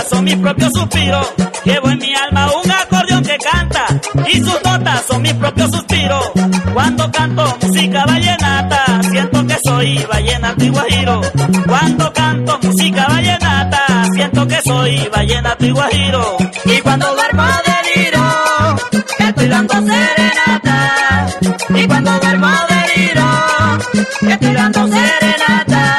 notas son mis propios suspiros. Llevo en mi alma un acordeón que canta y sus notas son mis propios suspiros. Cuando canto música vallenata, siento que soy vallenato y guajiro. Cuando canto música vallenata, siento que soy vallenato y guajiro. Y cuando duermo deliro, estoy dando serenata. Y cuando duermo deliro, estoy dando serenata.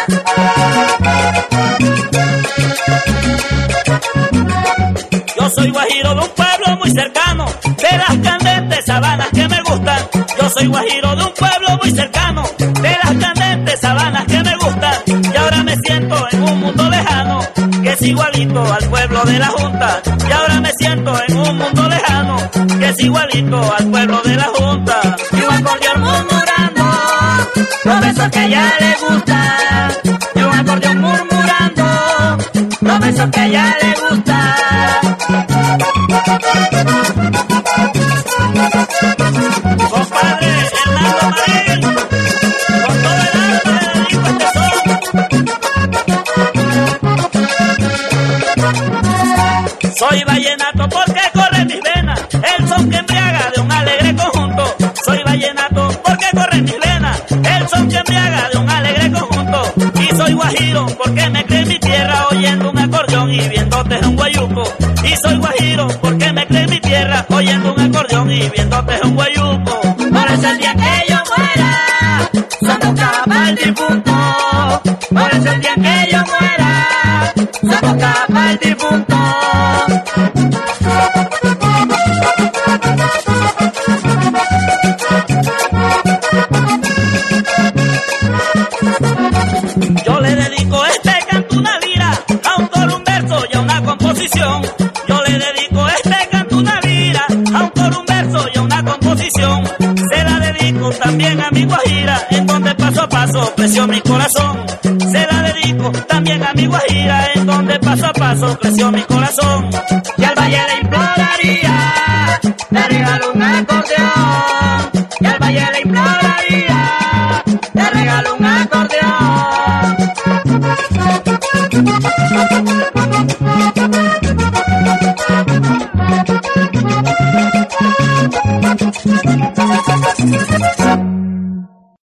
Yo soy guajiro de un pueblo muy cercano, de las candentes sabanas que me gustan. Yo soy guajiro de un pueblo muy cercano, de las candentes sabanas que me gustan. Y ahora me siento en un mundo lejano, que es igualito al pueblo de la Junta. Y ahora me siento en un mundo lejano, que es igualito al pueblo de la Junta. Y un acordeón murmurando los besos que a ella le gustan. Y un acordeón murmurando los besos que a ella le gustan. Compadre Hernando Marín, con todo el alma le dedico este son. Soy vallenato porque corre en mis venas el son que embriaga de un alegre conjunto. Soy vallenato porque corre en mis venas el son que embriaga de un alegre conjunto. Y soy guajiro porque me crié en mi tierra oyendo un acordeón y viéndote un guayuco. Y soy guajiro porque me crié en mi tierra oyendo un acordeón y viéndote un guayuco. Por eso el día que yo muera, son buscaba para el difunto. Por eso el día que yo muera, son buscaba para el difunto. Yo le dedico este canto una lira, a un coro, un verso y a una composición. Yo le dedico este canto una lira, a un coro, un verso y a una composición. Se la dedico también a mi guajira, en donde paso a paso creció mi corazón. Se la dedico también a mi guajira, en donde paso a paso creció mi corazón. Y al valle le imploraría, le regalo un acordeón. Y al valle le imploraría, le regalo un acordeón.